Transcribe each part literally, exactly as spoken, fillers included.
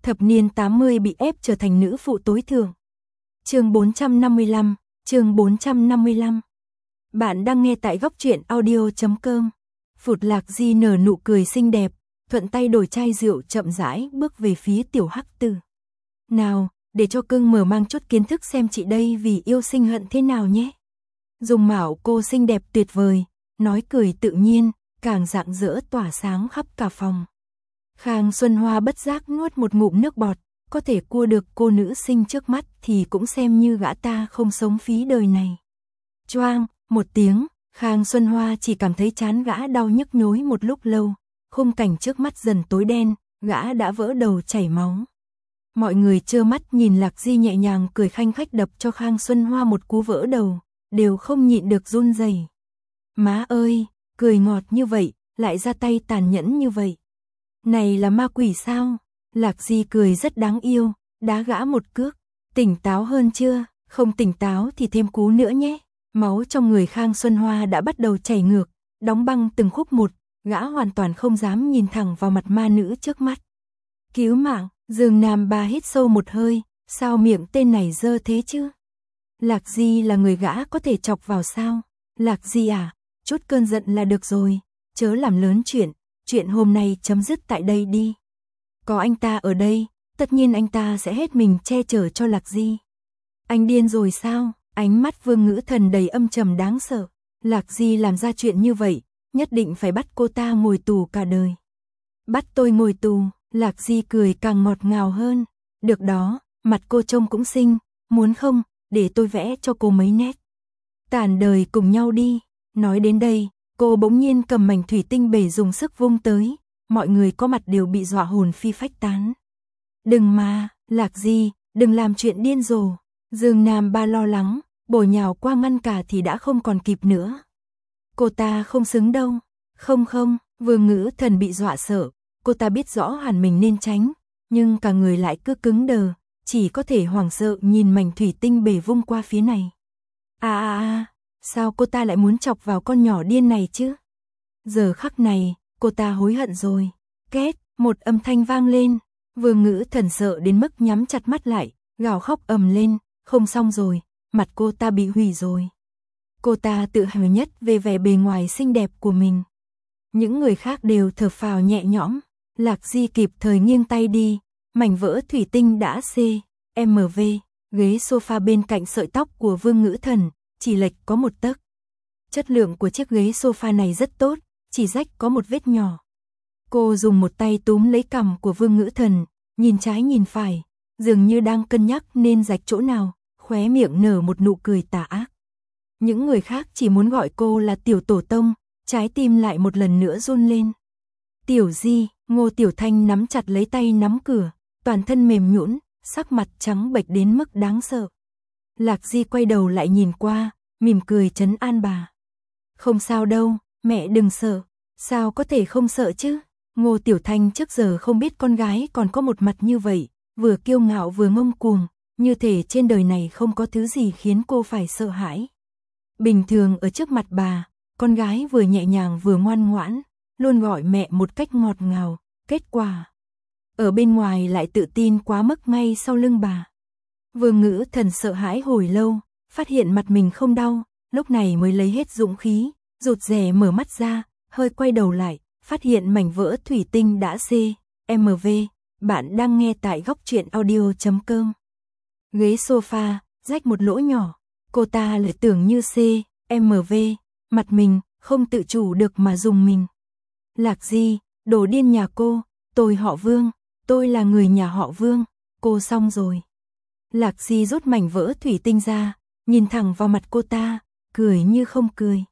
thập niên tám mươi bị ép trở thành nữ phụ tối thượng. Chương bốn trăm năm mươi lăm, chương bốn trăm năm mươi lăm. Bạn đang nghe tại góc truyện audio chấm com. Phụt Lạc Di nở nụ cười xinh đẹp, thuận tay đổi chai rượu chậm rãi bước về phía Tiểu Hắc Tử. Nào, để cho cưng mở mang chút kiến thức xem chị đây vì yêu sinh hận thế nào nhé. Dung mạo cô xinh đẹp tuyệt vời, nói cười tự nhiên, càng rạng rỡ tỏa sáng khắp cả phòng. Khang Xuân Hoa bất giác nuốt một ngụm nước bọt, có thể cua được cô nữ sinh trước mắt thì cũng xem như gã ta không sống phí đời này. Choang, một tiếng, Khang Xuân Hoa chỉ cảm thấy chán gã đau nhức nhối một lúc lâu, khung cảnh trước mắt dần tối đen, gã đã vỡ đầu chảy máu. Mọi người trơ mắt nhìn Lạc Di nhẹ nhàng cười khanh khách đập cho Khang Xuân Hoa một cú vỡ đầu, đều không nhịn được run rẩy. Má ơi, cười ngọt như vậy, lại ra tay tàn nhẫn như vậy. Này là ma quỷ sao? Lạc Di cười rất đáng yêu, đá gã một cước. Tỉnh táo hơn chưa? Không tỉnh táo thì thêm cú nữa nhé. Máu trong người Khang Xuân Hoa đã bắt đầu chảy ngược, đóng băng từng khúc một, gã hoàn toàn không dám nhìn thẳng vào mặt ma nữ trước mắt. Cứu mạng, Dương Nam Ba hít sâu một hơi, sao miệng tên này dơ thế chứ? Lạc Di là người gã có thể chọc vào sao? Lạc Di à, chút cơn giận là được rồi, chớ làm lớn chuyện, chuyện hôm nay chấm dứt tại đây đi. Có anh ta ở đây, tất nhiên anh ta sẽ hết mình che chở cho Lạc Di. Anh điên rồi sao? Ánh mắt Vương Ngữ Thần đầy âm trầm đáng sợ. Lạc Di làm ra chuyện như vậy, nhất định phải bắt cô ta ngồi tù cả đời. Bắt tôi ngồi tù, Lạc Di cười càng ngọt ngào hơn. Được đó, mặt cô trông cũng xinh, muốn không, để tôi vẽ cho cô mấy nét. Tàn đời cùng nhau đi. Nói đến đây, cô bỗng nhiên cầm mảnh thủy tinh bể dùng sức vung tới, mọi người có mặt đều bị dọa hồn phi phách tán. Đừng mà, Lạc Di, đừng làm chuyện điên rồ. Dương Nam Ba lo lắng, bổ nhào qua ngăn cả thì đã không còn kịp nữa. Cô ta không xứng đâu. Không không, Vương Ngữ Thần bị dọa sợ, cô ta biết rõ hẳn mình nên tránh, nhưng cả người lại cứ cứng đờ, chỉ có thể hoảng sợ nhìn mảnh thủy tinh bể vung qua phía này. À à à, sao cô ta lại muốn chọc vào con nhỏ điên này chứ? Giờ khắc này, cô ta hối hận rồi. Két, một âm thanh vang lên, Vương Ngữ Thần sợ đến mức nhắm chặt mắt lại, gào khóc ầm lên, không xong rồi, mặt cô ta bị hủy rồi. Cô ta tự hào nhất về vẻ bề ngoài xinh đẹp của mình. Những người khác đều thở phào nhẹ nhõm. Lạc Di kịp thời nghiêng tay đi, mảnh vỡ thủy tinh đã C, M V, ghế sofa bên cạnh sợi tóc của Vương Ngữ Thần, chỉ lệch có một tấc. Chất lượng của chiếc ghế sofa này rất tốt, chỉ rách có một vết nhỏ. Cô dùng một tay túm lấy cằm của Vương Ngữ Thần, nhìn trái nhìn phải, dường như đang cân nhắc nên rạch chỗ nào, khóe miệng nở một nụ cười tà ác. Những người khác chỉ muốn gọi cô là Tiểu Tổ Tông, trái tim lại một lần nữa run lên. Tiểu Di, Ngô Tiểu Thanh nắm chặt lấy tay nắm cửa, toàn thân mềm nhũn, sắc mặt trắng bệch đến mức đáng sợ. Lạc Di quay đầu lại nhìn qua, mỉm cười trấn an bà. Không sao đâu, mẹ đừng sợ. Sao có thể không sợ chứ? Ngô Tiểu Thanh trước giờ không biết con gái còn có một mặt như vậy, vừa kiêu ngạo vừa ngông cuồng, như thể trên đời này không có thứ gì khiến cô phải sợ hãi. Bình thường ở trước mặt bà, con gái vừa nhẹ nhàng vừa ngoan ngoãn, luôn gọi mẹ một cách ngọt ngào, kết quả ở bên ngoài lại tự tin quá mức ngay sau lưng bà. Vương Ngữ Thần sợ hãi hồi lâu, phát hiện mặt mình không đau, lúc này mới lấy hết dũng khí, rụt rè mở mắt ra, hơi quay đầu lại, phát hiện mảnh vỡ thủy tinh đã C, M V. Bạn đang nghe tại góc truyện audio chấm com. Ghế sofa, rách một lỗ nhỏ, cô ta lại tưởng như C, M V, mặt mình, không tự chủ được mà dùng mình. Lạc Di, đồ điên nhà cô, tôi họ Vương, tôi là người nhà họ Vương, cô xong rồi. Lạc Di rút mảnh vỡ thủy tinh ra, nhìn thẳng vào mặt cô ta, cười như không cười.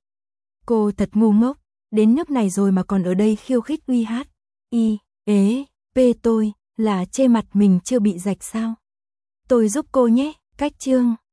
Cô thật ngu ngốc, đến nước này rồi mà còn ở đây khiêu khích uy hát. Y, ế, p tôi, là chê mặt mình chưa bị rạch sao? Tôi giúp cô nhé, cách chương.